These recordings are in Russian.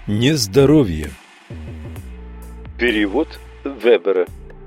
Нездоровье. Перевод Вебера.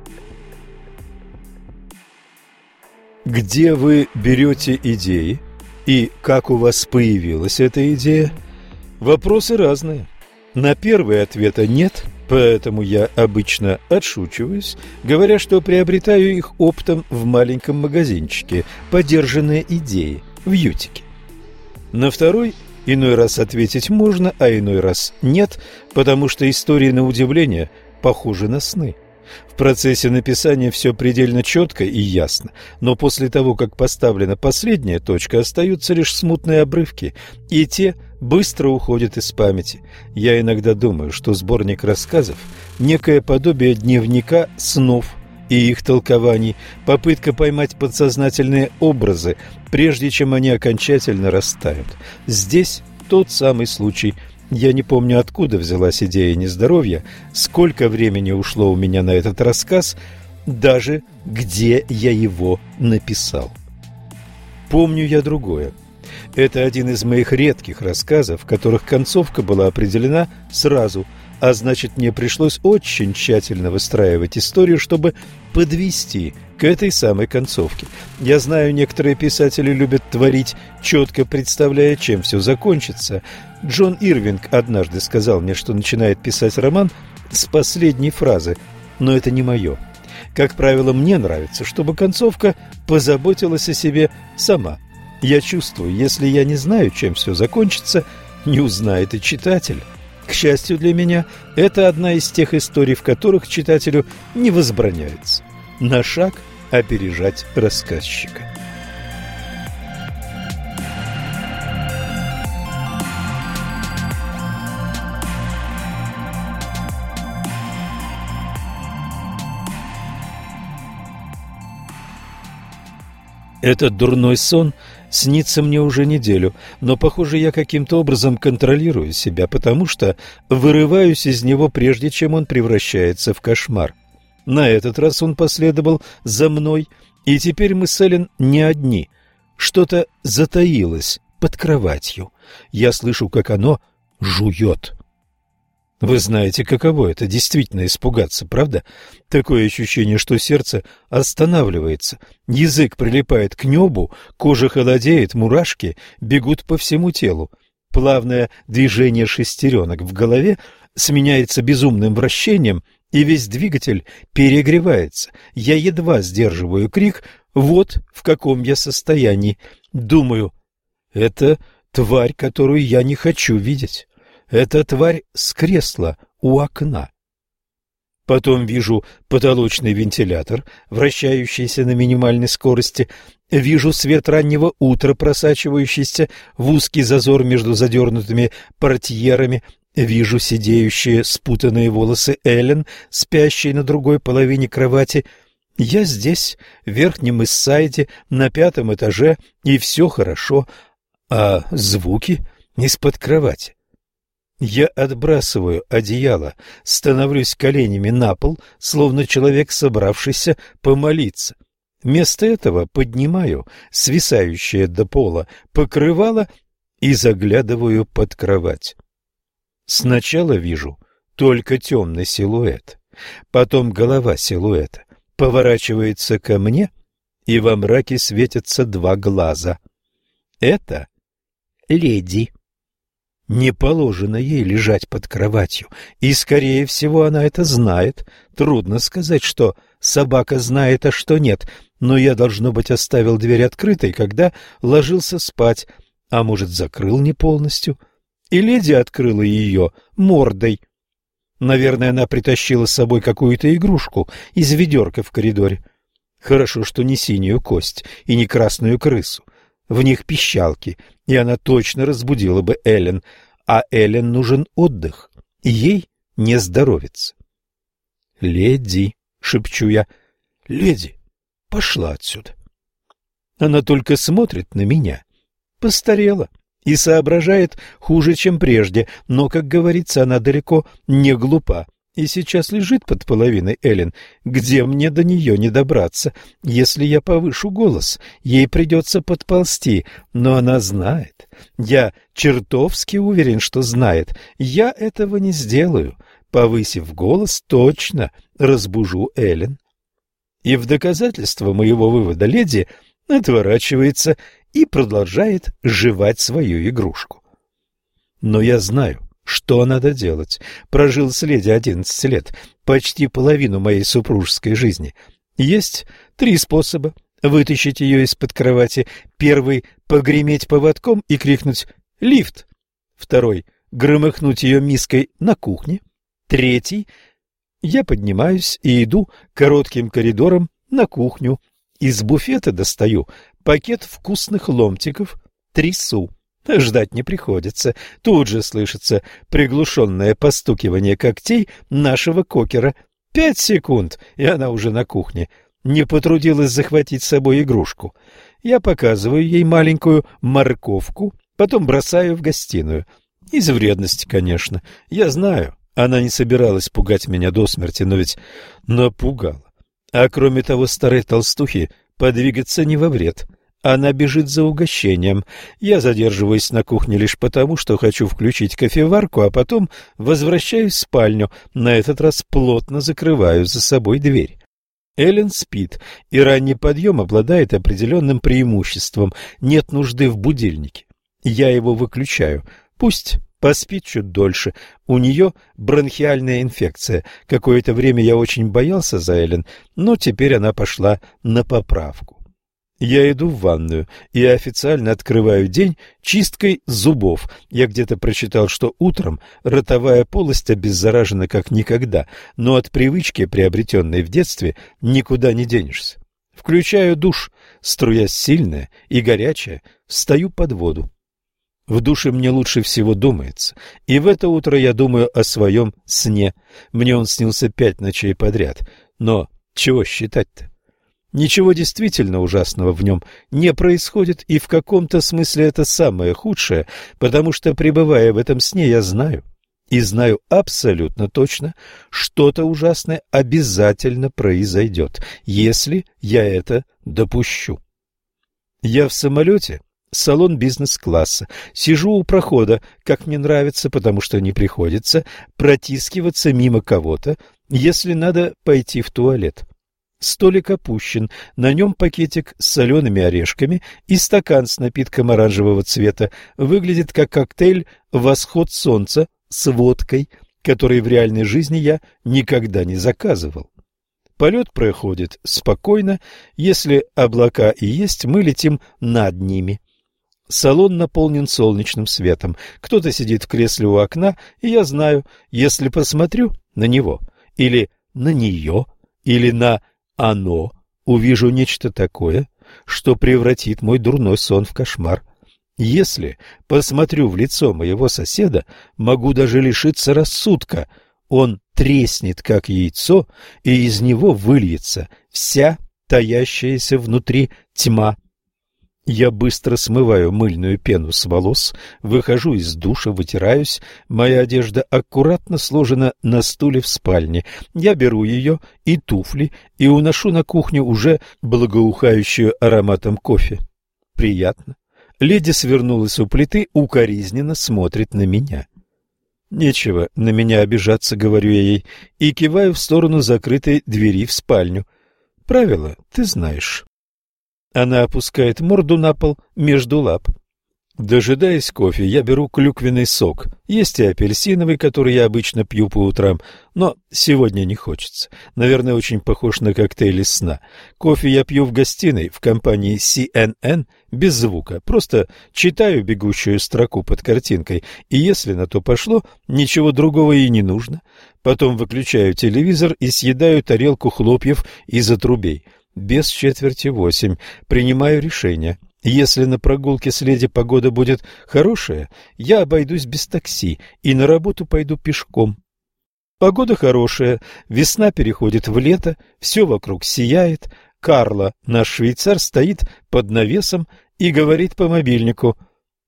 Где вы берете идеи и как у вас появилась эта идея? Вопросы разные. На первый ответа нет, поэтому я обычно отшучиваюсь, говоря, что приобретаю их оптом в маленьком магазинчике «Подержанные идеи» в Ютике. На второй иной раз ответить можно, а иной раз нет, потому что истории, на удивление, похожи на сны. В процессе написания все предельно четко и ясно, но после того, как поставлена последняя точка, остаются лишь смутные обрывки, и те быстро уходят из памяти. Я иногда думаю, что сборник рассказов – некое подобие дневника снов и их толкований, попытка поймать подсознательные образы, прежде чем они окончательно растают. Здесь тот самый случай. Я не помню, откуда взялась идея нездоровья, сколько времени ушло у меня на этот рассказ, даже где я его написал. Помню я другое. Это один из моих редких рассказов, в которых концовка была определена сразу, а значит, мне пришлось очень тщательно выстраивать историю, чтобы подвести к этой самой концовке. Я знаю, некоторые писатели любят творить, четко представляя, чем все закончится. Джон Ирвинг однажды сказал мне, что начинает писать роман с последней фразы, но это не мое. Как правило, мне нравится, чтобы концовка позаботилась о себе сама. Я чувствую, если я не знаю, чем все закончится, не узнает и читатель. К счастью для меня, это одна из тех историй, в которых читателю не возбраняется на шаг опережать рассказчика. Этот дурной сон снится мне уже неделю, но, похоже, я каким-то образом контролирую себя, потому что вырываюсь из него, прежде чем он превращается в кошмар. На этот раз он последовал за мной, и теперь мы с Эллен не одни. Что-то затаилось под кроватью. Я слышу, как оно жует. Вы знаете, каково это, действительно испугаться, правда? Такое ощущение, что сердце останавливается, язык прилипает к небу, кожа холодеет, мурашки бегут по всему телу. Плавное движение шестеренок в голове сменяется безумным вращением, и весь двигатель перегревается. Я едва сдерживаю крик, вот в каком я состоянии. Думаю, это тварь, которую я не хочу видеть. Это тварь с кресла у окна. Потом вижу потолочный вентилятор, вращающийся на минимальной скорости. Вижу свет раннего утра, просачивающийся в узкий зазор между задернутыми портьерами. Вижу сидеющие спутанные волосы Эллен, спящей на другой половине кровати. Я здесь, в верхнем Иссайде, на 5-м этаже, и все хорошо. А звуки из-под кровати. Я отбрасываю одеяло, становлюсь коленями на пол, словно человек, собравшийся помолиться. Вместо этого поднимаю свисающее до пола покрывало и заглядываю под кровать. Сначала вижу только темный силуэт, потом голова силуэта поворачивается ко мне, и во мраке светятся 2 глаза. Это леди. Не положено ей лежать под кроватью, и, скорее всего, она это знает. Трудно сказать, что собака знает, а что нет, но я, должно быть, оставил дверь открытой, когда ложился спать, а может, закрыл не полностью, и леди открыла ее мордой. Наверное, она притащила с собой какую-то игрушку из ведерка в коридоре. Хорошо, что не синюю кость и не красную крысу. В них пищалки, и она точно разбудила бы Эллен, а Эллен нужен отдых, и ей не здоровится. «Леди», — шепчу я, — «леди, пошла отсюда». Она только смотрит на меня, постарела и соображает хуже, чем прежде, но, как говорится, она далеко не глупа. и сейчас лежит под половиной Эллен. Где мне до нее не добраться? Если я повышу голос, ей придется подползти, но она знает. Я чертовски уверен, что знает. Я этого не сделаю. Повысив голос, точно разбужу Эллен. И в доказательство моего вывода леди отворачивается и продолжает жевать свою игрушку. Но я знаю, что надо делать. Прожил с леди 11 лет, почти половину моей супружеской жизни. Есть 3 способа вытащить ее из-под кровати. Первый — погреметь поводком и крикнуть «Лифт!». Второй — громыхнуть ее миской на кухне. Третий — я поднимаюсь и иду коротким коридором на кухню. Из буфета достаю пакет вкусных ломтиков, трясу. Ждать не приходится. Тут же слышится приглушенное постукивание когтей нашего кокера. 5 секунд, и она уже на кухне. Не потрудилась захватить с собой игрушку. Я показываю ей маленькую морковку, потом бросаю в гостиную. Из вредности, конечно. Я знаю, она не собиралась пугать меня до смерти, но ведь напугала. А кроме того, старой толстухе подвигаться не во вред. Она бежит за угощением. Я задерживаюсь на кухне лишь потому, что хочу включить кофеварку, а потом возвращаюсь в спальню. На этот раз плотно закрываю за собой дверь. Эллен спит, и ранний подъем обладает определенным преимуществом. Нет нужды в будильнике. Я его выключаю. Пусть поспит чуть дольше. У нее бронхиальная инфекция. Какое-то время я очень боялся за Эллен, но теперь она пошла на поправку. Я иду в ванную и официально открываю день чисткой зубов. Я где-то прочитал, что утром ротовая полость обеззаражена как никогда, но от привычки, приобретенной в детстве, никуда не денешься. Включаю душ, струя сильная и горячая, встаю под воду. В душе мне лучше всего думается, и в это утро я думаю о своем сне. Мне он снился 5 ночей подряд, но чего считать-то? Ничего действительно ужасного в нем не происходит, и в каком-то смысле это самое худшее, потому что, пребывая в этом сне, я знаю, и знаю абсолютно точно, что-то ужасное обязательно произойдет, если я это допущу. Я в самолете, салон бизнес-класса, сижу у прохода, как мне нравится, потому что не приходится протискиваться мимо кого-то, если надо пойти в туалет. Столик опущен, на нем пакетик с солеными орешками и стакан с напитком оранжевого цвета. Выглядит как коктейль «Восход солнца» с водкой, который в реальной жизни я никогда не заказывал. Полет проходит спокойно, если облака и есть, мы летим над ними. Салон наполнен солнечным светом, кто-то сидит в кресле у окна, и я знаю, если посмотрю на него, или на нее, или на оно, увижу нечто такое, что превратит мой дурной сон в кошмар. Если посмотрю в лицо моего соседа, могу даже лишиться рассудка. Он треснет, как яйцо, и из него выльется вся таящаяся внутри тьма. Я быстро смываю мыльную пену с волос, выхожу из душа, вытираюсь. Моя одежда аккуратно сложена на стуле в спальне. Я беру ее и туфли и уношу на кухню, уже благоухающую ароматом кофе. Приятно. Леди свернулась у плиты, укоризненно смотрит на меня. Нечего на меня обижаться, говорю я ей, и киваю в сторону закрытой двери в спальню. Правила ты знаешь. Она опускает морду на пол между лап. Дожидаясь кофе, я беру клюквенный сок. Есть и апельсиновый, который я обычно пью по утрам, но сегодня не хочется. Наверное, очень похож на коктейль из сна. Кофе я пью в гостиной в компании CNN без звука. Просто читаю бегущую строку под картинкой, и если на то пошло, ничего другого и не нужно. Потом выключаю телевизор и съедаю тарелку хлопьев из отрубей. Без 7:45 принимаю решение. Если на прогулке с леди погода будет хорошая, я обойдусь без такси и на работу пойду пешком. Погода хорошая, весна переходит в лето, все вокруг сияет. Карло, наш швейцар, стоит под навесом и говорит по мобильнику.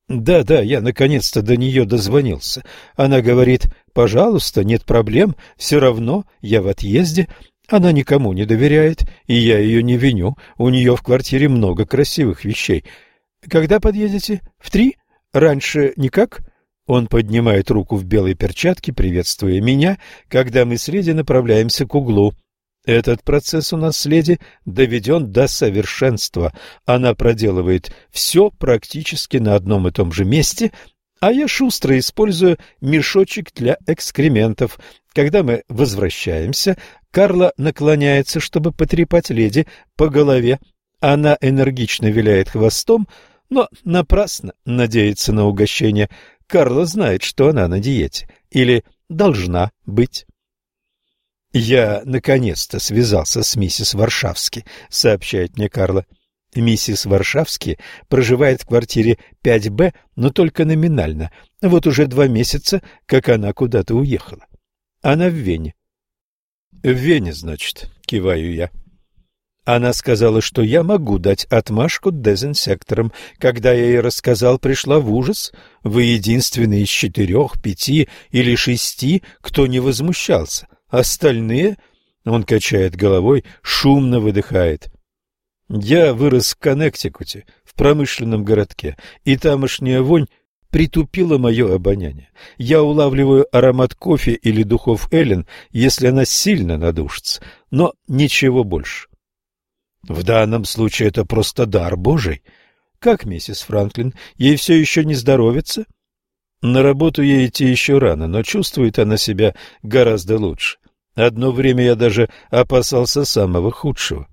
Да, я наконец-то до нее дозвонился. Она говорит: пожалуйста, нет проблем, все равно я в отъезде. Она никому не доверяет, и я ее не виню. У нее в квартире много красивых вещей. Когда подъедете? В 3? Раньше никак? Он поднимает руку в белой перчатке, приветствуя меня, когда мы с леди направляемся к углу. Этот процесс у нас с леди доведен до совершенства. Она проделывает все практически на одном и том же месте, а я шустро использую мешочек для экскрементов. Когда мы возвращаемся, Карла наклоняется, чтобы потрепать леди по голове. Она энергично виляет хвостом, но напрасно надеется на угощение. Карла знает, что она на диете, или должна быть. «Я наконец-то связался с миссис Варшавски», — сообщает мне Карла. Миссис Варшавски проживает в квартире 5Б, но только номинально. Вот уже 2 месяца, как она куда-то уехала. Она в Вене. «В Вене, значит», — киваю я. Она сказала, что я могу дать отмашку дезинсекторам. Когда я ей рассказал, пришла в ужас. Вы единственный из 4, 5 или 6, кто не возмущался. Остальные, он качает головой, шумно выдыхает. Я вырос в Коннектикуте, в промышленном городке, и тамошняя вонь притупила мое обоняние. Я улавливаю аромат кофе или духов Эллен, если она сильно надушится, но ничего больше. В данном случае это просто дар Божий. Как миссис Франклин? Ей все еще не здоровится? На работу ей идти еще рано, но чувствует она себя гораздо лучше. Одно время я даже опасался самого худшего.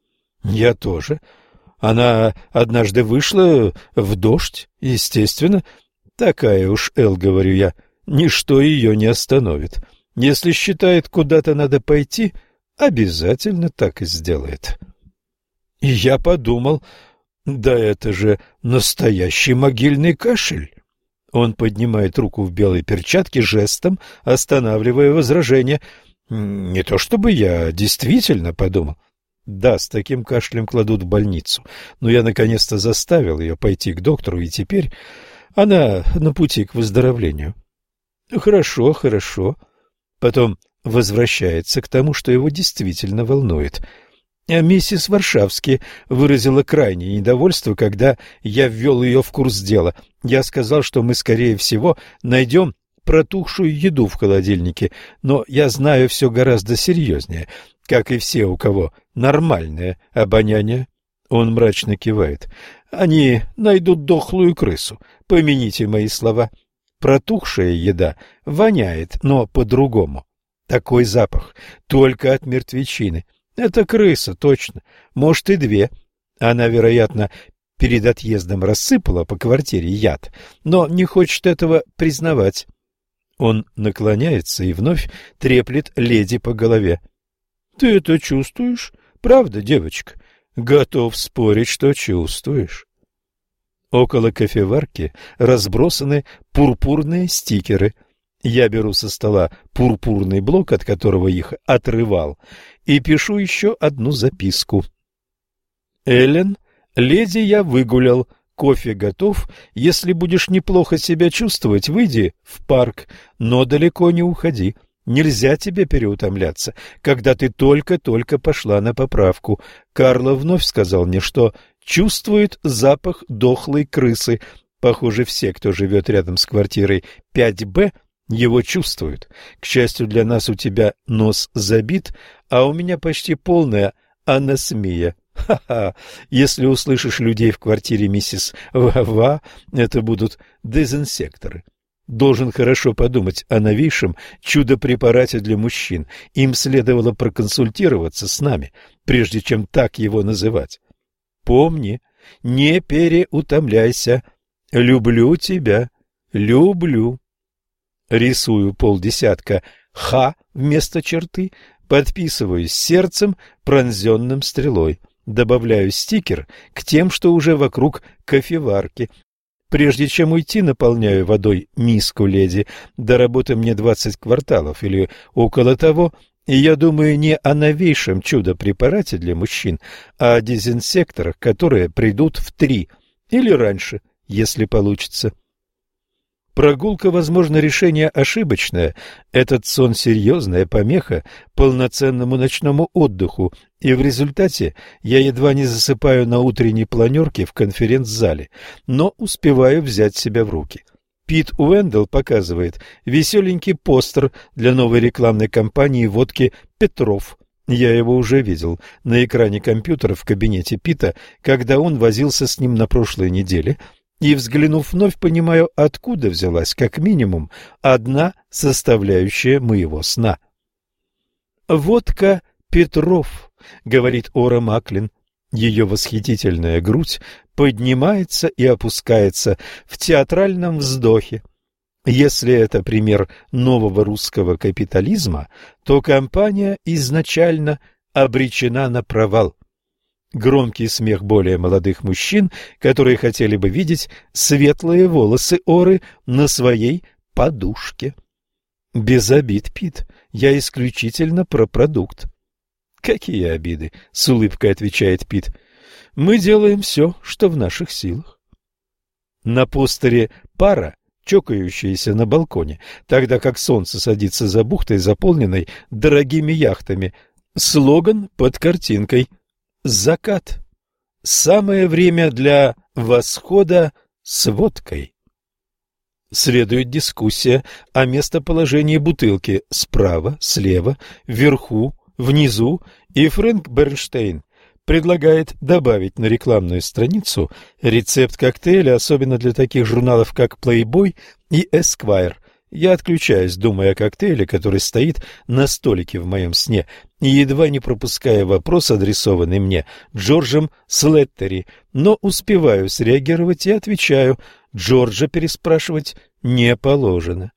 Я тоже. Она однажды вышла в дождь, естественно. Такая уж Эл, говорю я, ничто ее не остановит. Если считает, куда-то надо пойти, обязательно так и сделает. И я подумал, да это же настоящий могильный кашель. Он поднимает руку в белой перчатке жестом, останавливая возражение. Не то чтобы я действительно подумал. Да, с таким кашлем кладут в больницу, но я наконец-то заставил ее пойти к доктору, и теперь она на пути к выздоровлению. Хорошо. Потом возвращается к тому, что его действительно волнует. Миссис Варшавски выразила крайнее недовольство, когда я ввел ее в курс дела. Я сказал, что мы, скорее всего, найдем протухшую еду в холодильнике, но я знаю все гораздо серьезнее, как и все, у кого нормальное обоняние. Он мрачно кивает. Они найдут дохлую крысу, помяните мои слова. Протухшая еда воняет, но по-другому. Такой запах только от мертвечины. Это крыса, точно, может и 2. Она, вероятно, перед отъездом рассыпала по квартире яд, но не хочет этого признавать. Он наклоняется и вновь треплет леди по голове. — Ты это чувствуешь? Правда, девочка? Готов спорить, что чувствуешь. Около кофеварки разбросаны пурпурные стикеры. Я беру со стола пурпурный блок, от которого их отрывал, и пишу еще одну записку. Эллен, леди я выгулял. Кофе готов. Если будешь неплохо себя чувствовать, выйди в парк, но далеко не уходи. Нельзя тебе переутомляться, когда ты только-только пошла на поправку. Карла вновь сказал мне, что чувствует запах дохлой крысы. Похоже, все, кто живет рядом с квартирой 5Б, его чувствуют. К счастью для нас, у тебя нос забит, а у меня почти полная анасмия. Ха-ха, если услышишь людей в квартире миссис Вава, это будут дезинсекторы. Должен хорошо подумать о новейшем чудо-препарате для мужчин. Им следовало проконсультироваться с нами, прежде чем так его называть. Помни, не переутомляйся. Люблю тебя, люблю. Рисую 50 «Х» вместо черты, подписываюсь сердцем, пронзенным стрелой. Добавляю стикер к тем, что уже вокруг кофеварки. Прежде чем уйти, наполняю водой миску леди. До работы мне 20 кварталов или около того, и я думаю не о новейшем чудо-препарате для мужчин, а о дезинсекторах, которые придут в 3 или раньше, если получится. Прогулка, возможно, решение ошибочное. Этот сон — серьезная помеха полноценному ночному отдыху, и в результате я едва не засыпаю на утренней планерке в конференц-зале, но успеваю взять себя в руки. Пит Уэндл показывает веселенький постер для новой рекламной кампании водки «Петров». Я его уже видел на экране компьютера в кабинете Пита, когда он возился с ним на прошлой неделе, и, взглянув вновь, понимаю, откуда взялась как минимум одна составляющая моего сна. «Водка Петров», — говорит Ора Маклин. Ее восхитительная грудь поднимается и опускается в театральном вздохе. Если это пример нового русского капитализма, то компания изначально обречена на провал. Громкий смех более молодых мужчин, которые хотели бы видеть светлые волосы Оры на своей подушке. Без обид, Пит, я исключительно про продукт. «Какие обиды?» — с улыбкой отвечает Пит. «Мы делаем все, что в наших силах». На постере пара, чокающаяся на балконе, тогда как солнце садится за бухтой, заполненной дорогими яхтами. Слоган под картинкой «Закат». Самое время для восхода с водкой. Следует дискуссия о местоположении бутылки справа, слева, вверху, внизу, и Фрэнк Бернштейн предлагает добавить на рекламную страницу рецепт коктейля, особенно для таких журналов, как Playboy и Esquire. Я отключаюсь, думая о коктейле, который стоит на столике в моем сне, и едва не пропуская вопрос, адресованный мне Джорджем Слеттери, но успеваю среагировать и отвечаю: Джорджа переспрашивать не положено.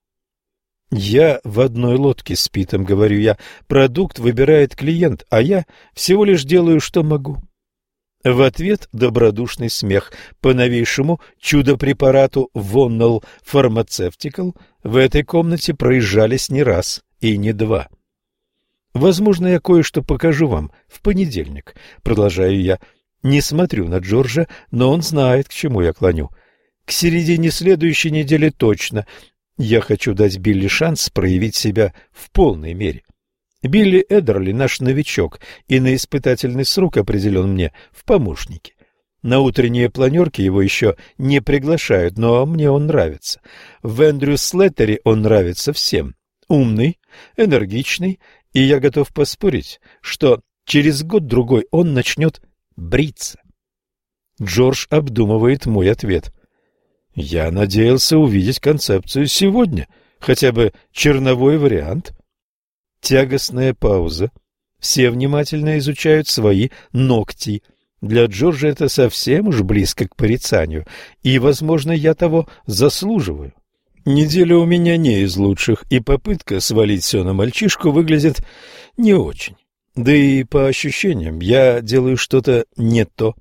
«Я в одной лодке с Питом», — говорю я. «Продукт выбирает клиент, а я всего лишь делаю, что могу». В ответ добродушный смех. По новейшему чудо-препарату Vonal Pharmaceutical в этой комнате проезжались не раз и не два. «Возможно, я кое-что покажу вам в понедельник», — продолжаю я. Не смотрю на Джорджа, но он знает, к чему я клоню. К середине следующей недели точно. Я хочу дать Билли шанс проявить себя в полной мере. Билли Эдерли наш новичок, и на испытательный срок определен мне в помощники. На утренние планерки его еще не приглашают, но мне он нравится. В Эндрю Слеттери он нравится всем. Умный, энергичный, и я готов поспорить, что через год-другой он начнет бриться. Джордж обдумывает мой ответ. Я надеялся увидеть концепцию сегодня, хотя бы черновой вариант. Тягостная пауза. Все внимательно изучают свои ногти. Для Джорджа это совсем уж близко к порицанию, и, возможно, я того заслуживаю. Неделя у меня не из лучших, и попытка свалить все на мальчишку выглядит не очень. Да и по ощущениям я делаю что-то не то.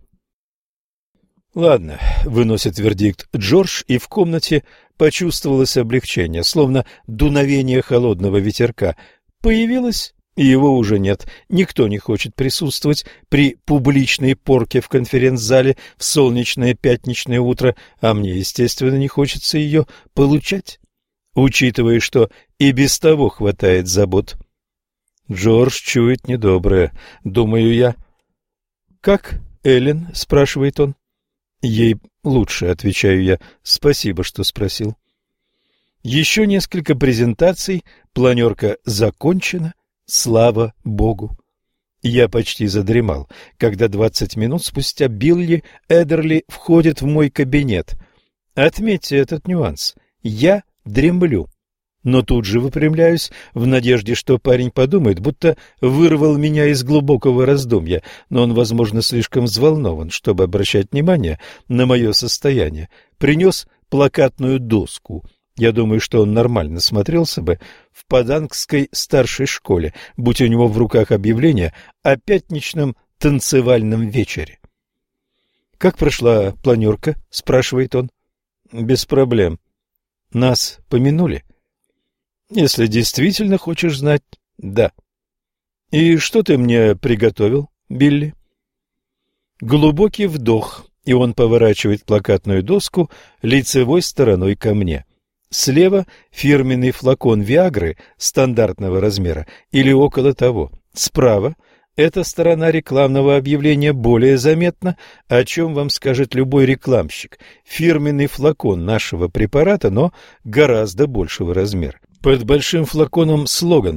«Ладно», — выносит вердикт Джордж, и в комнате почувствовалось облегчение, словно дуновение холодного ветерка. Появилось, и его уже нет. Никто не хочет присутствовать при публичной порке в конференц-зале в солнечное пятничное утро, а мне, естественно, не хочется ее получать, учитывая, что и без того хватает забот. Джордж чует недоброе, думаю я. «Как Эллен?» — спрашивает он. «Ей лучше», — отвечаю я. «Спасибо, что спросил». Еще несколько презентаций, планерка закончена, слава богу. Я почти задремал, когда 20 минут спустя Билли Эдерли входит в мой кабинет. Отметьте этот нюанс. Я дремлю, но тут же выпрямляюсь в надежде, что парень подумает, будто вырвал меня из глубокого раздумья, но он, возможно, слишком взволнован, чтобы обращать внимание на мое состояние. Принес плакатную доску. Я думаю, что он нормально смотрелся бы в падангской старшей школе, будь у него в руках объявление о пятничном танцевальном вечере. «Как прошла планерка?» — спрашивает он. «Без проблем. Нас помянули?» «Если действительно хочешь знать, да». «И что ты мне приготовил, Билли?» Глубокий вдох. И он поворачивает плакатную доску лицевой стороной ко мне. Слева фирменный флакон Виагры стандартного размера или около того. Справа эта сторона рекламного объявления более заметна, о чем вам скажет любой рекламщик. Фирменный флакон нашего препарата, но гораздо большего размера. Под большим флаконом слоган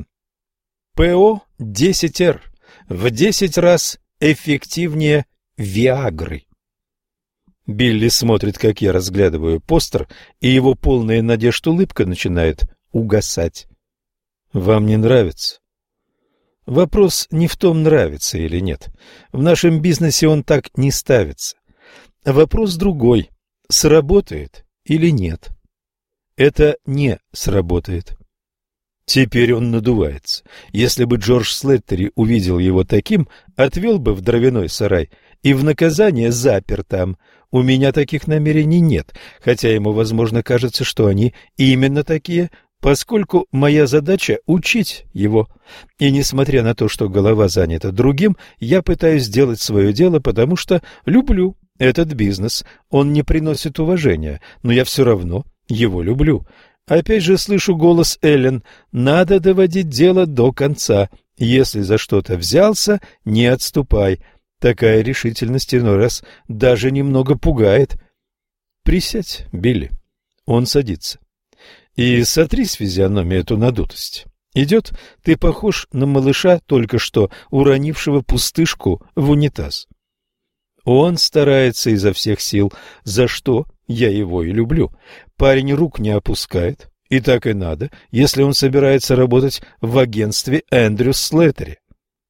ПО-10Р в 10 раз эффективнее Виагры. Билли смотрит, как я разглядываю постер, и его полная надежд улыбка начинает угасать. Вам не нравится? Вопрос не в том, нравится или нет. В нашем бизнесе он так не ставится. Вопрос другой. Сработает или нет? Это не сработает. Теперь он надувается. Если бы Джордж Слеттери увидел его таким, отвел бы в дровяной сарай и в наказание запер там. У меня таких намерений нет, хотя ему, возможно, кажется, что они именно такие, поскольку моя задача — учить его. И несмотря на то, что голова занята другим, я пытаюсь сделать свое дело, потому что люблю этот бизнес. Он не приносит уважения, но я все равно его люблю. Опять же слышу голос Эллен: «Надо доводить дело до конца. Если за что-то взялся, не отступай». Такая решительность иной раз даже немного пугает. «Присядь, Билли». Он садится. «И сотри с физиономии эту надутость. Идет? Ты похож на малыша, только что уронившего пустышку в унитаз». Он старается изо всех сил, за что я его и люблю. Парень рук не опускает, и так и надо, если он собирается работать в агентстве Эндрюс Слеттери.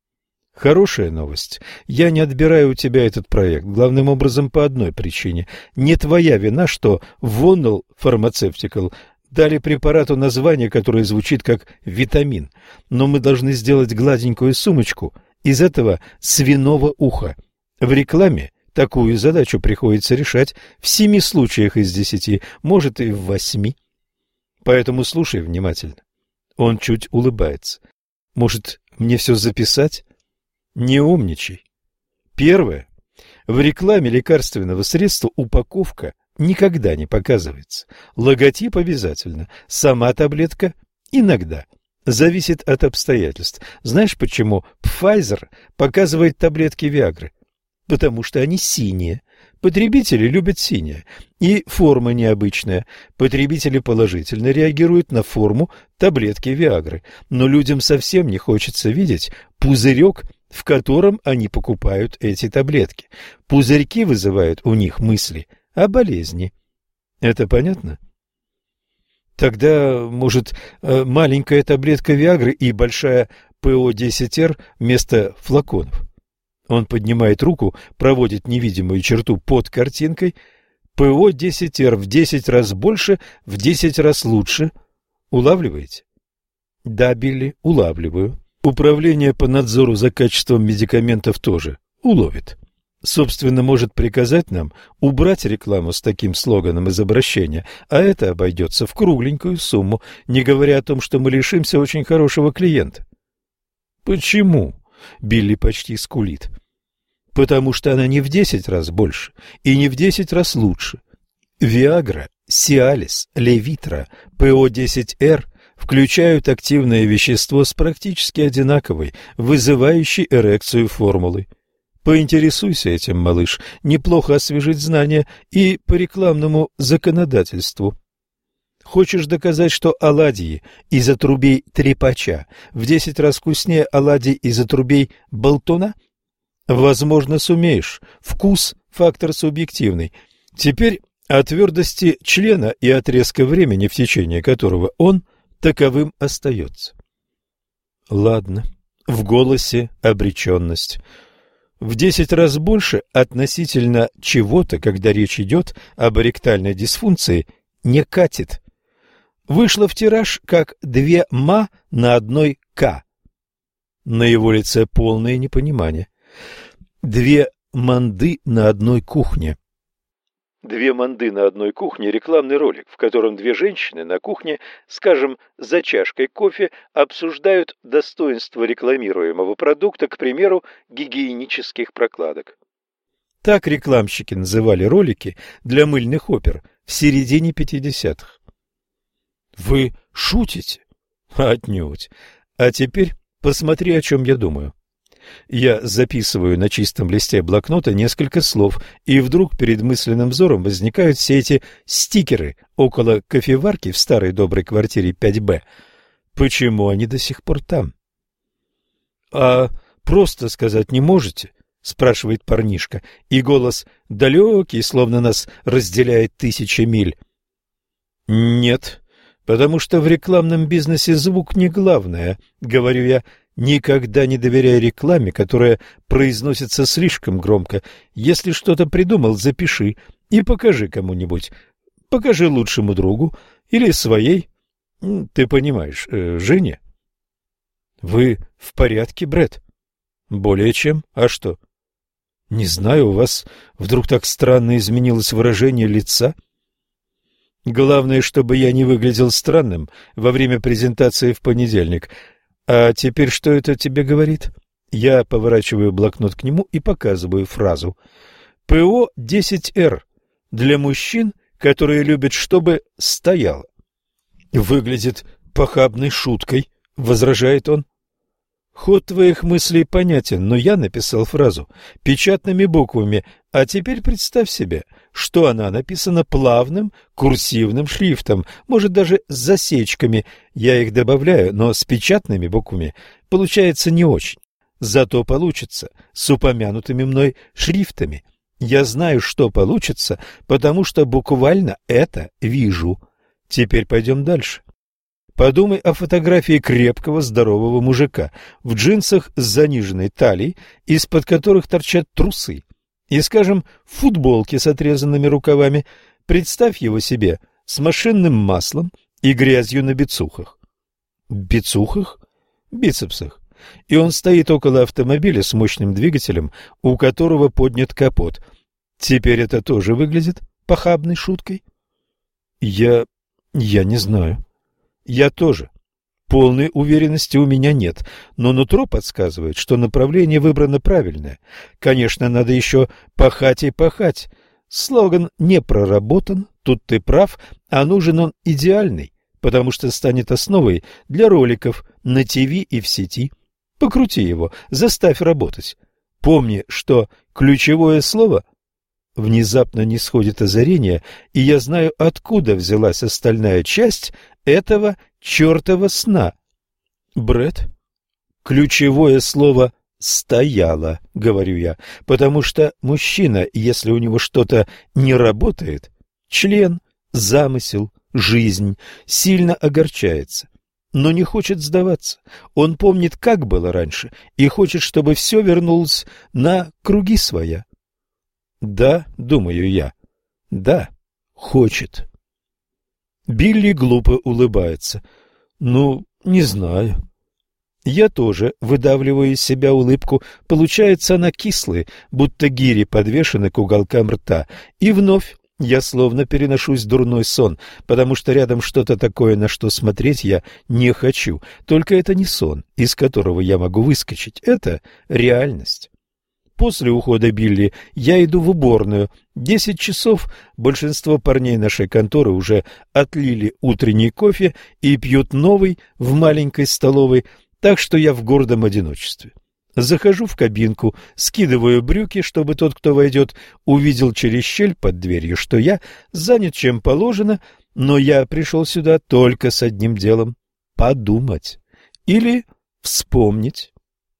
Хорошая новость. Я не отбираю у тебя этот проект, главным образом по одной причине. Не твоя вина, что Vonal Pharmaceutical дали препарату название, которое звучит как витамин. Но мы должны сделать гладенькую сумочку из этого свиного уха. В рекламе такую задачу приходится решать в 7 случаях из 10, может и в 8. Поэтому слушай внимательно. Он чуть улыбается. Может, мне все записать? Не умничай. Первое. В рекламе лекарственного средства упаковка никогда не показывается. Логотип обязательно. Сама таблетка иногда. Зависит от обстоятельств. Знаешь, почему Pfizer показывает таблетки Виагры? Потому что они синие. Потребители любят синее. И форма необычная. Потребители положительно реагируют на форму таблетки Виагры. Но людям совсем не хочется видеть пузырек, в котором они покупают эти таблетки. Пузырьки вызывают у них мысли о болезни. Это понятно? Тогда, может, маленькая таблетка Виагры и большая ПО-10Р вместо флаконов? Он поднимает руку, проводит невидимую черту под картинкой. ПО-10Р в 10 раз больше, в 10 раз лучше. Улавливаете? Да, Билли, улавливаю. Управление по надзору за качеством медикаментов тоже уловит. Собственно, может приказать нам убрать рекламу с таким слоганом из обращения, а это обойдется в кругленькую сумму, не говоря о том, что мы лишимся очень хорошего клиента. Почему? Билли почти скулит. Потому что она не в 10 раз больше и не в 10 раз лучше. Виагра, Сиалис, Левитра, ПО-10Р включают активное вещество с практически одинаковой, вызывающей эрекцию формулой. Поинтересуйся этим, малыш, неплохо освежить знания и по рекламному законодательству. Хочешь доказать, что оладьи из отрубей трепача в 10 раз вкуснее оладий из отрубей болтуна? Возможно, сумеешь. Вкус – фактор субъективный. Теперь о твердости члена и отрезка времени, в течение которого он таковым остается. Ладно. В голосе обреченность. В 10 раз больше относительно чего-то, когда речь идет об эректальной дисфункции, не катит. Вышло в тираж как 2 ма на одной к. На его лице полное непонимание. 2 манды на одной кухне. 2 манды на одной кухне — рекламный ролик, в котором 2 женщины на кухне, скажем, за чашкой кофе, обсуждают достоинства рекламируемого продукта, к примеру, гигиенических прокладок. Так рекламщики называли ролики для мыльных опер в середине 50-х. Вы шутите? Отнюдь. А теперь посмотри, о чем я думаю. Я записываю на чистом листе блокнота несколько слов, и вдруг перед мысленным взором возникают все эти стикеры около кофеварки в старой доброй квартире 5Б. Почему они до сих пор там? — А просто сказать не можете? — спрашивает парнишка, и голос далекий, словно нас разделяет 1000 миль. — Нет, потому что в рекламном бизнесе звук не главное, — говорю я. Никогда не доверяй рекламе, которая произносится слишком громко. Если что-то придумал, запиши и покажи кому-нибудь. Покажи лучшему другу или своей, ты понимаешь, жене. Вы в порядке, Брэд? Более чем. А что? Не знаю, у вас вдруг так странно изменилось выражение лица. Главное, чтобы я не выглядел странным во время презентации в понедельник. А теперь что это тебе говорит? Я поворачиваю блокнот к нему и показываю фразу. ПО-10Р для мужчин, которые любят, чтобы стояло. Выглядит похабной шуткой, возражает он. Ход твоих мыслей понятен, но я написал фразу печатными буквами, а теперь представь себе, что она написана плавным курсивным шрифтом, может даже с засечками. Я их добавляю, но с печатными буквами получается не очень. Зато получится с упомянутыми мной шрифтами. Я знаю, что получится, потому что буквально это вижу. Теперь пойдем дальше. Подумай о фотографии крепкого, здорового мужика в джинсах с заниженной талией, из-под которых торчат трусы, и, скажем, в футболке с отрезанными рукавами. Представь его себе с машинным маслом и грязью на бицухах. Бицухах? Бицепсах. И он стоит около автомобиля с мощным двигателем, у которого поднят капот. Теперь это тоже выглядит похабной шуткой? Я не знаю. Я тоже. Полной уверенности у меня нет, но нутро подсказывает, что направление выбрано правильное. Конечно, надо еще пахать и пахать. Слоган не проработан, тут ты прав, а нужен он идеальный, потому что станет основой для роликов на ТВ и в сети. Покрути его, заставь работать. Помни, что ключевое слово... Внезапно нисходит озарение, и я знаю, откуда взялась остальная часть этого чертова сна. Брэд, ключевое слово «стояло», говорю я, потому что мужчина, если у него что-то не работает, член, замысел, жизнь, сильно огорчается, но не хочет сдаваться. Он помнит, как было раньше, и хочет, чтобы все вернулось на круги своя. Да, думаю я. Да, хочет. Билли глупо улыбается. Ну, не знаю. Я тоже выдавливаю из себя улыбку. Получается она кислая, будто гири подвешены к уголкам рта. И вновь я словно переношусь в дурной сон, потому что рядом что-то такое, на что смотреть я не хочу. Только это не сон, из которого я могу выскочить. Это реальность. После ухода Билли я иду в уборную. 10 часов, большинство парней нашей конторы уже отлили утренний кофе и пьют новый в маленькой столовой, так что я в гордом одиночестве. Захожу в кабинку, скидываю брюки, чтобы тот, кто войдет, увидел через щель под дверью, что я занят чем положено, но я пришел сюда только с одним делом — подумать или вспомнить.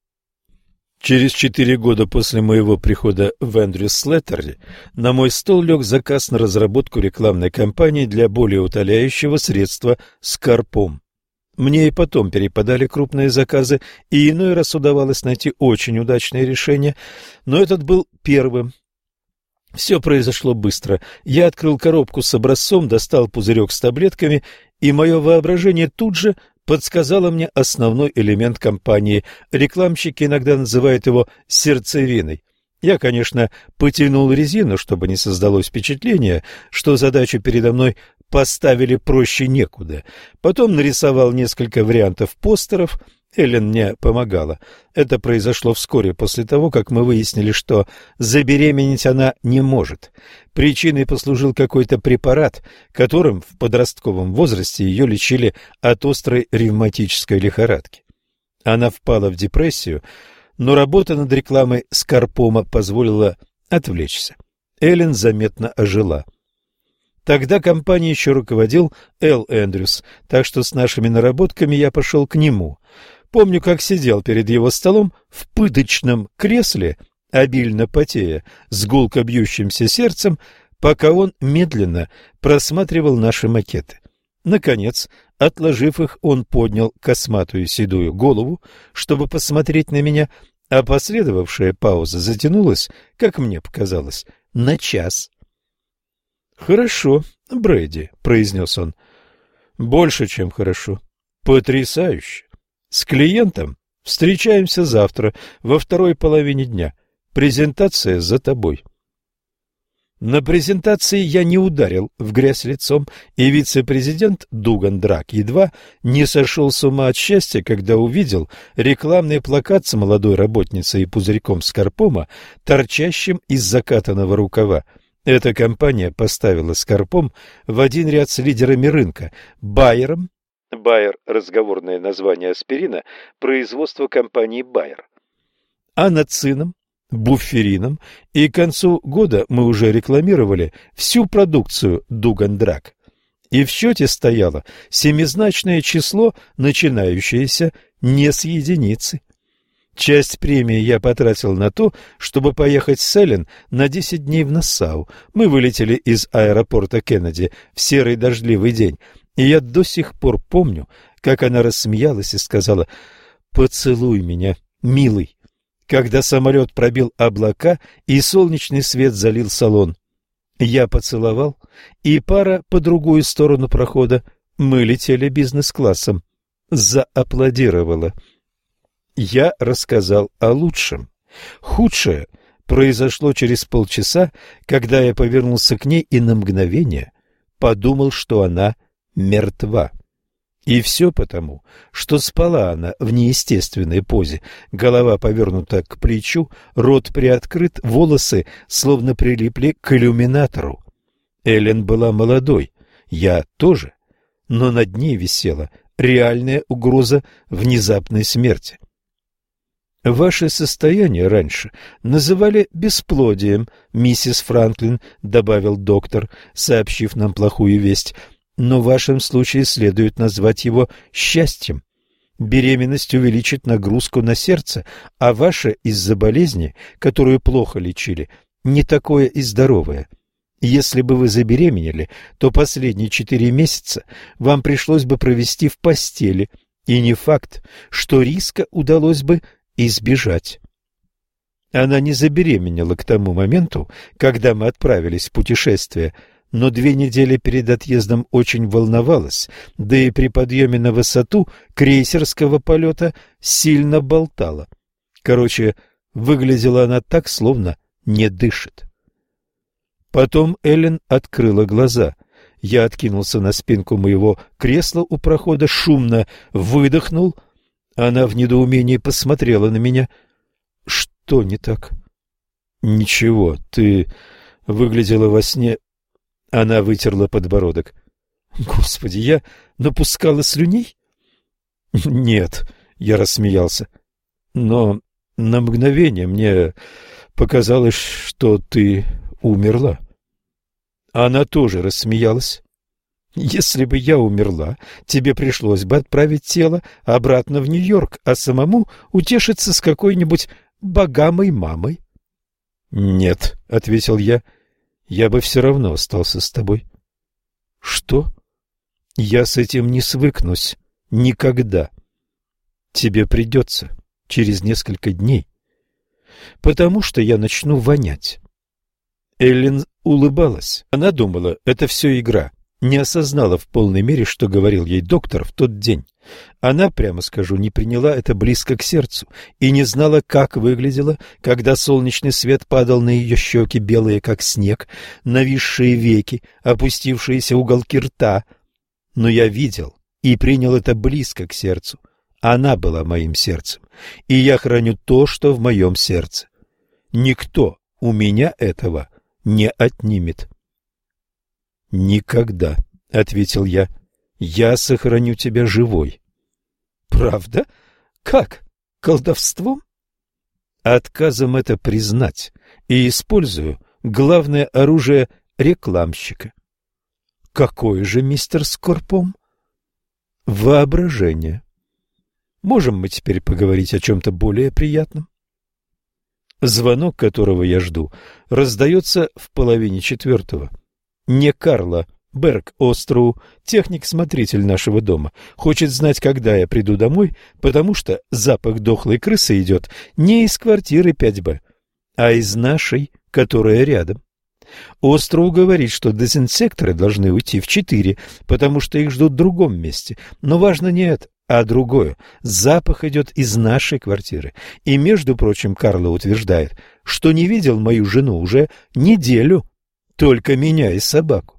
Через 4 года после моего прихода в Эндрюс Слеттерли на мой стол лег заказ на разработку рекламной кампании для более утоляющего средства Скарпом. Мне и потом перепадали крупные заказы, и иной раз удавалось найти очень удачные решения, но этот был первым. Все произошло быстро. Я открыл коробку с образцом, достал пузырек с таблетками, и мое воображение тут же подсказало мне основной элемент кампании. Рекламщики иногда называют его сердцевиной. Я, конечно, потянул резину, чтобы не создалось впечатление, что задачу передо мной поставили проще некуда. Потом нарисовал несколько вариантов постеров. Эллен мне помогала. Это произошло вскоре после того, как мы выяснили, что забеременеть она не может. Причиной послужил какой-то препарат, которым в подростковом возрасте ее лечили от острой ревматической лихорадки. Она впала в депрессию, но работа над рекламой Скарпома позволила отвлечься. Эллен заметно ожила. Тогда компанией еще руководил Эл Эндрюс, так что с нашими наработками я пошел к нему. Помню, как сидел перед его столом в пыточном кресле, обильно потея, с гулко бьющимся сердцем, пока он медленно просматривал наши макеты. Наконец, отложив их, он поднял косматую седую голову, чтобы посмотреть на меня, а последовавшая пауза затянулась, как мне показалось, на час. «Хорошо, Брэди», — произнес он. «Больше, чем хорошо. Потрясающе. С клиентом встречаемся завтра во второй половине дня. Презентация за тобой». На презентации я не ударил в грязь лицом, и вице-президент Дуган Драк едва не сошел с ума от счастья, когда увидел рекламный плакат с молодой работницей и пузырьком Скарпома, торчащим из закатанного рукава. Эта компания поставила Скарпом в один ряд с лидерами рынка – Байером. Байер – разговорное название аспирина, производство компании Байер. Анацином, буферином, и к концу года мы уже рекламировали всю продукцию Дуган Драк. И в счете стояло семизначное число, начинающееся не с единицы. Часть премии я потратил на то, чтобы поехать с Эллен на 10 дней в Нассау. Мы вылетели из аэропорта Кеннеди в серый дождливый день, и я до сих пор помню, как она рассмеялась и сказала: «Поцелуй меня, милый», когда самолет пробил облака и солнечный свет залил салон. Я поцеловал, и пара по другую сторону прохода, мы летели бизнес-классом, зааплодировала. Я рассказал о лучшем. Худшее произошло через полчаса, когда я повернулся к ней и на мгновение подумал, что она мертва. И все потому, что спала она в неестественной позе, голова повернута к плечу, рот приоткрыт, волосы словно прилипли к иллюминатору. Эллен была молодой, я тоже, но над ней висела реальная угроза внезапной смерти. «Ваше состояние раньше называли бесплодием, миссис Франклин», — добавил доктор, сообщив нам плохую весть, «но в вашем случае следует назвать его счастьем. Беременность увеличит нагрузку на сердце, а ваше из-за болезни, которую плохо лечили, не такое и здоровое. Если бы вы забеременели, то последние 4 месяца вам пришлось бы провести в постели, и не факт, что риска удалось бы избежать». Она не забеременела к тому моменту, когда мы отправились в путешествие, но 2 недели перед отъездом очень волновалась, да и при подъеме на высоту крейсерского полета сильно болтала. Короче, выглядела она так, словно не дышит. Потом Эллен открыла глаза. Я откинулся на спинку моего кресла у прохода, шумно выдохнул. Она в недоумении посмотрела на меня. «Что не так?» «Ничего, ты выглядела во сне...» Она вытерла подбородок. «Господи, я напускала слюней?» «Нет», — я рассмеялся. «Но на мгновение мне показалось, что ты умерла». Она тоже рассмеялась. «Если бы я умерла, тебе пришлось бы отправить тело обратно в Нью-Йорк, а самому утешиться с какой-нибудь богамой мамой». «Нет», — ответил я, — «я бы все равно остался с тобой». «Что?» «Я с этим не свыкнусь. Никогда. Тебе придется через несколько дней, потому что я начну вонять». Эллен улыбалась. Она думала, это все игра. Не осознала в полной мере, что говорил ей доктор в тот день. Она, прямо скажу, не приняла это близко к сердцу и не знала, как выглядела, когда солнечный свет падал на ее щеки, белые как снег, нависшие веки, опустившиеся уголки рта. Но я видел и принял это близко к сердцу. Она была моим сердцем, и я храню то, что в моем сердце. Никто у меня этого не отнимет. «Никогда», — ответил я, — «я сохраню тебя живой». «Правда? Как? Колдовством?» «Отказом это признать, и использую главное оружие рекламщика». «Какое же, мистер Скорпом?» «Воображение. Можем мы теперь поговорить о чем-то более приятном?» Звонок, которого я жду, раздается в 3:30. Не Карла Берг-Остроу, техник-смотритель нашего дома, хочет знать, когда я приду домой, потому что запах дохлой крысы идет не из квартиры 5Б, а из нашей, которая рядом. Остроу говорит, что дезинсекторы должны уйти в 4, потому что их ждут в другом месте. Но важно не это, а другое. Запах идет из нашей квартиры. И, между прочим, Карло утверждает, что не видел мою жену уже неделю, только меня и собаку.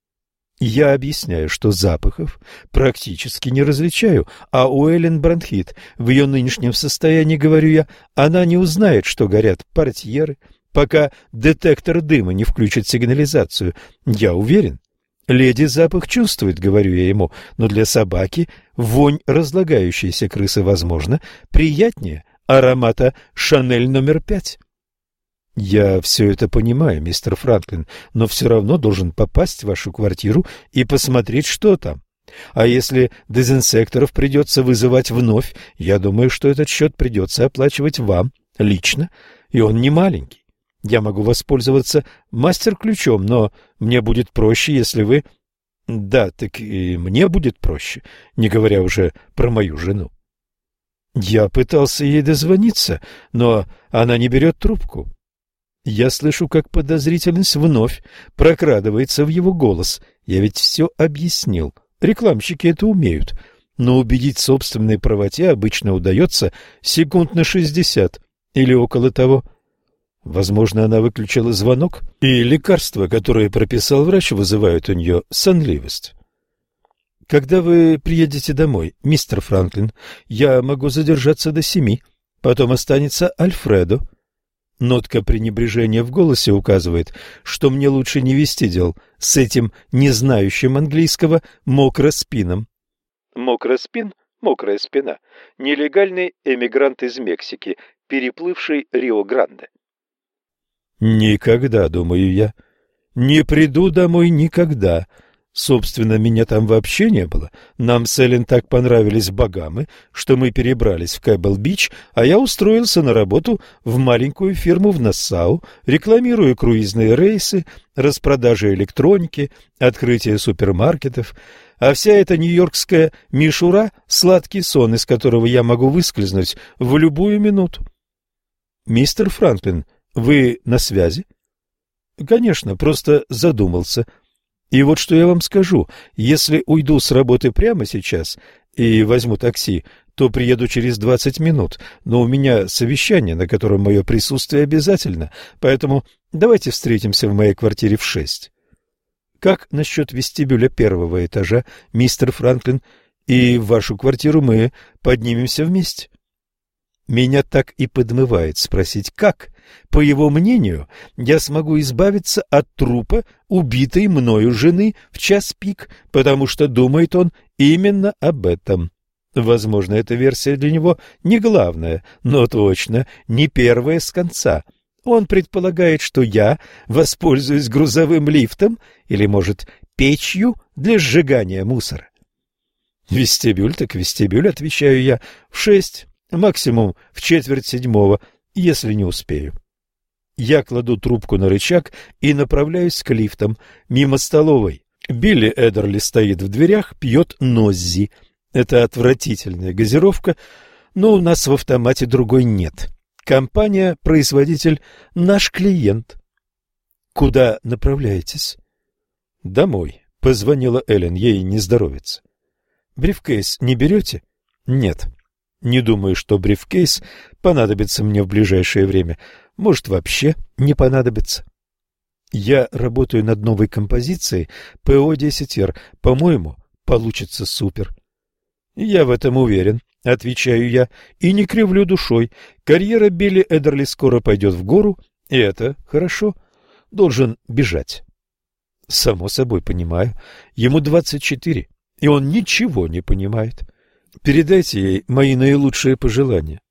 Я объясняю, что запахов практически не различаю, а у Эллен бронхит. В ее нынешнем состоянии, говорю я, она не узнает, что горят портьеры, пока детектор дыма не включит сигнализацию. Я уверен. Леди запах чувствует, говорю я ему, но для собаки вонь разлагающейся крысы, возможно, приятнее аромата «Шанель номер 5». Я все это понимаю, мистер Франклин, но все равно должен попасть в вашу квартиру и посмотреть, что там. А если дезинсекторов придется вызывать вновь, я думаю, что этот счет придется оплачивать вам лично, и он не маленький. Я могу воспользоваться мастер-ключом, но мне будет проще, если вы... Да, так и мне будет проще, не говоря уже про мою жену. Я пытался ей дозвониться, но она не берет трубку. Я слышу, как подозрительность вновь прокрадывается в его голос. Я ведь все объяснил. Рекламщики это умеют. Но убедить в собственной правоте обычно удается секунд на 60 или около того. Возможно, она выключила звонок, и лекарства, которые прописал врач, вызывают у нее сонливость. Когда вы приедете домой, мистер Франклин, я могу задержаться до 7, потом останется Альфредо. Нотка пренебрежения в голосе указывает, что мне лучше не вести дел с этим не знающим английского мокроспином. Мокроспин, мокрая спина, нелегальный эмигрант из Мексики, переплывший Рио-Гранде. Никогда, думаю я, не приду домой никогда. Собственно, меня там вообще не было. Нам с Эллен так понравились Багамы, что мы перебрались в Кэбл-Бич, а я устроился на работу в маленькую фирму в Нассау, рекламируя круизные рейсы, распродажи электроники, открытие супермаркетов. А вся эта нью-йоркская мишура — сладкий сон, из которого я могу выскользнуть в любую минуту. Мистер Франклин, вы на связи? Конечно, просто задумался. И вот что я вам скажу. Если уйду с работы прямо сейчас и возьму такси, то приеду через 20 минут. Но у меня совещание, на котором мое присутствие обязательно. Поэтому давайте встретимся в моей квартире в 6. Как насчет вестибюля 1-го этажа, мистер Франклин? И в вашу квартиру мы поднимемся вместе. Меня так и подмывает спросить, как, по его мнению, я смогу избавиться от трупа убитой мною жены в час пик, потому что думает он именно об этом. Возможно, эта версия для него не главная, но точно не первая с конца. Он предполагает, что я воспользуюсь грузовым лифтом или, может, печью для сжигания мусора. Вестибюль так вестибюль, отвечаю я, в 6. Максимум в 6:45, если не успею. Я кладу трубку на рычаг и направляюсь к лифтам, мимо столовой. Билли Эдерли стоит в дверях, пьет ноззи. Это отвратительная газировка, но у нас в автомате другой нет. Компания-производитель — наш клиент. Куда направляетесь? Домой. Позвонила Эллен, ей не здоровится. Брифкейс не берете? Нет. Не думаю, что брифкейс понадобится мне в ближайшее время. Может, вообще не понадобится. Я работаю над новой композицией ПО-10Р. По-моему, получится супер. Я в этом уверен. Отвечаю я и не кривлю душой. Карьера Билли Эдерли скоро пойдет в гору, и это хорошо. Должен бежать. Само собой понимаю. Ему 24, и он ничего не понимает. Передайте ей мои наилучшие пожелания.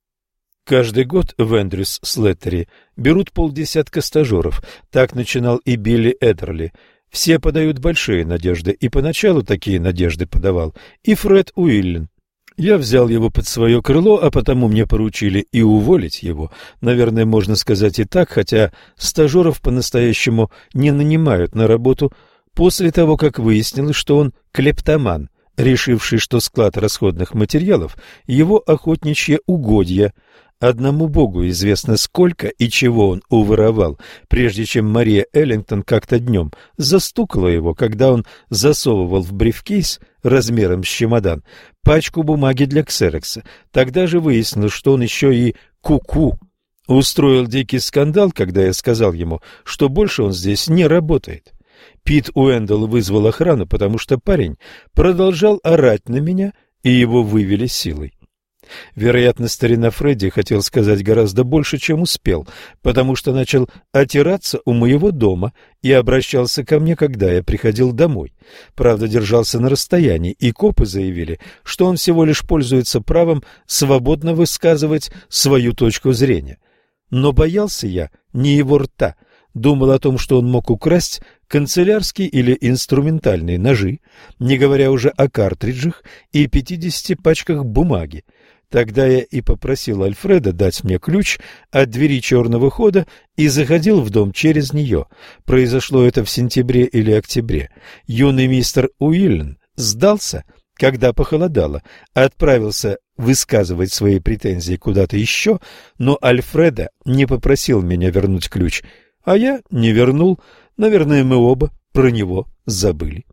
Каждый год в Эндрюс Слеттери берут полдесятка стажеров. Так начинал и Билли Эдерли. Все подают большие надежды, и поначалу такие надежды подавал и Фред Уиллен. Я взял его под свое крыло, а потому мне поручили и уволить его. Наверное, можно сказать и так, хотя стажеров по-настоящему не нанимают на работу после того, как выяснилось, что он клептоман, решивший, что склад расходных материалов – его охотничье угодье. Одному Богу известно, сколько и чего он уворовал, прежде чем Мария Эллингтон как-то днем застукала его, когда он засовывал в брифкейс размером с чемодан пачку бумаги для ксерокса. Тогда же выяснилось, что он еще и ку-ку. Устроил дикий скандал, когда я сказал ему, что больше он здесь не работает. Пит Уэндалл вызвал охрану, потому что парень продолжал орать на меня, и его вывели силой. Вероятно, старина Фредди хотел сказать гораздо больше, чем успел, потому что начал отираться у моего дома и обращался ко мне, когда я приходил домой. Правда, держался на расстоянии, и копы заявили, что он всего лишь пользуется правом свободно высказывать свою точку зрения. Но боялся я не его рта. Думал о том, что он мог украсть канцелярские или инструментальные ножи, не говоря уже о картриджах и 50 пачках бумаги. Тогда я и попросил Альфреда дать мне ключ от двери черного хода и заходил в дом через нее. Произошло это в сентябре или октябре. Юный мистер Уиллен сдался, когда похолодало, отправился высказывать свои претензии куда-то еще, но Альфреда не попросил меня вернуть ключ, а я не вернул. Наверное, мы оба про него забыли.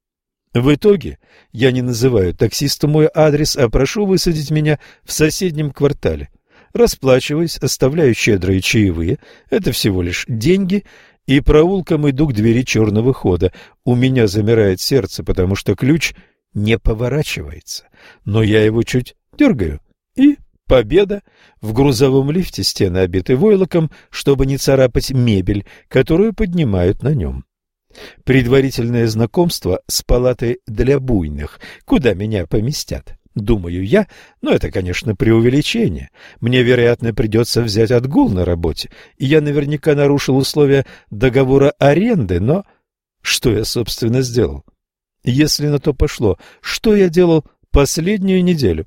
В итоге я не называю таксисту мой адрес, а прошу высадить меня в соседнем квартале. Расплачиваясь, оставляю щедрые чаевые, это всего лишь деньги, и проулком иду к двери черного хода. У меня замирает сердце, потому что ключ не поворачивается, но я его чуть дергаю, и победа! В грузовом лифте стены обиты войлоком, чтобы не царапать мебель, которую поднимают на нем. Предварительное знакомство с палатой для буйных, куда меня поместят, думаю я, но это, конечно, преувеличение. Мне, вероятно, придется взять отгул на работе, и я наверняка нарушил условия договора аренды, но что я, собственно, сделал? Если на то пошло, что я делал последнюю неделю?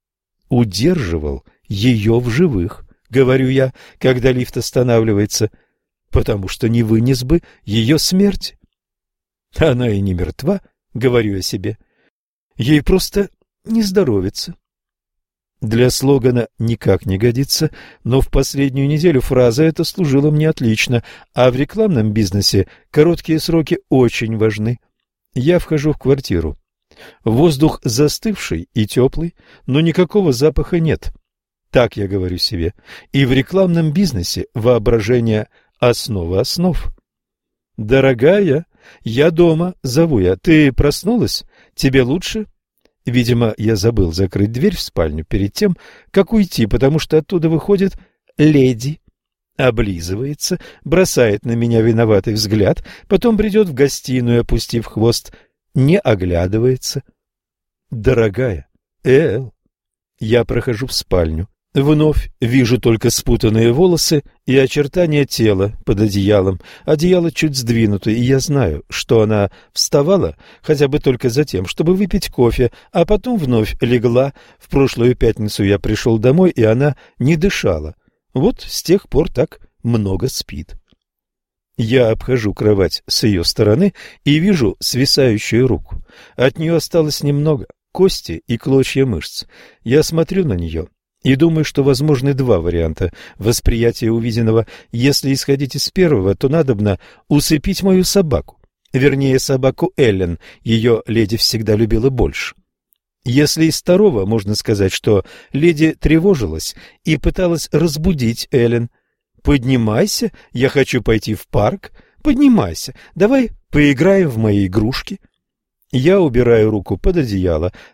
Удерживал ее в живых, говорю я, когда лифт останавливается, потому что не вынес бы ее смерти. Она и не мертва, говорю я себе. Ей просто не здоровится. Для слогана никак не годится, но в последнюю неделю фраза эта служила мне отлично, а в рекламном бизнесе короткие сроки очень важны. Я вхожу в квартиру. Воздух застывший и теплый, но никакого запаха нет. Так я говорю себе. И в рекламном бизнесе воображение – основа основ. «Дорогая, я дома», — зову я. «Ты проснулась? Тебе лучше?» Видимо, я забыл закрыть дверь в спальню перед тем, как уйти, потому что оттуда выходит леди. Облизывается, бросает на меня виноватый взгляд, потом бредет в гостиную, опустив хвост, не оглядывается. «Дорогая, Эл». Я прохожу в спальню. Вновь вижу только спутанные волосы и очертания тела под одеялом. Одеяло чуть сдвинуто, и я знаю, что она вставала хотя бы только за тем, чтобы выпить кофе, а потом вновь легла. В прошлую пятницу я пришел домой, и она не дышала. Вот с тех пор так много спит. Я обхожу кровать с ее стороны и вижу свисающую руку. От нее осталось немного, кости и клочья мышц. Я смотрю на нее и думаю, что возможны два варианта восприятия увиденного. Если исходить из первого, то надобно усыпить мою собаку. Вернее, собаку Эллен, ее леди всегда любила больше. Если из второго, можно сказать, что леди тревожилась и пыталась разбудить Эллен. «Поднимайся, я хочу пойти в парк. Поднимайся, давай поиграем в мои игрушки». Я убираю руку под одеяло.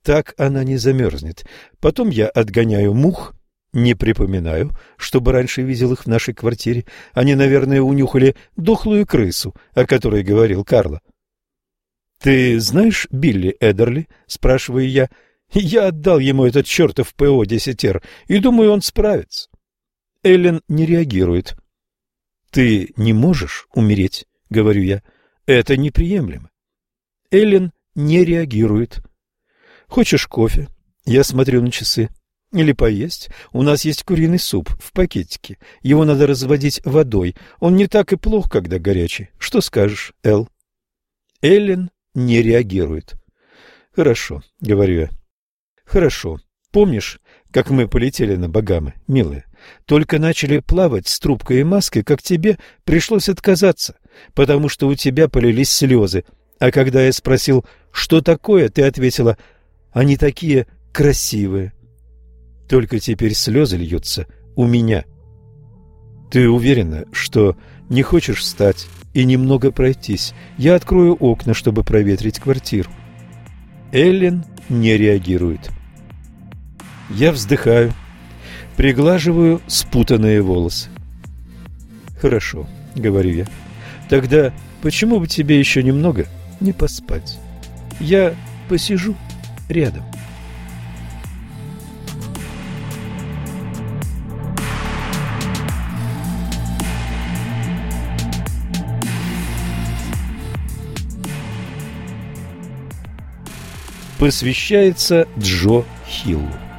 Так она не замерзнет. Потом я отгоняю мух. Не припоминаю, чтобы раньше видел их в нашей квартире. Они, наверное, унюхали дохлую крысу, о которой говорил Карло. «Ты знаешь Билли Эдерли?» – спрашиваю я. «Я отдал ему этот чертов ПО-10Р, и думаю, он справится». Эллен не реагирует. «Ты не можешь умереть?» – говорю я. «Это неприемлемо». Эллен не реагирует. «Хочешь кофе?» Я смотрю на часы. «Или поесть? У нас есть куриный суп в пакетике. Его надо разводить водой. Он не так и плох, когда горячий. Что скажешь, Эл?» Эллен не реагирует. «Хорошо», — говорю я. «Хорошо. Помнишь, как мы полетели на Багамы, милая? Только начали плавать с трубкой и маской, как тебе пришлось отказаться, потому что у тебя полились слезы. А когда я спросил, что такое, ты ответила: они такие красивые. Только теперь слезы льются у меня. Ты уверена, что не хочешь встать и немного пройтись? Я открою окна, чтобы проветрить квартиру». Эллен не реагирует. Я вздыхаю, приглаживаю спутанные волосы. «Хорошо», — говорю я. «Тогда почему бы тебе еще немного не поспать? Я посижу рядом». Посвящается Джо Хиллу.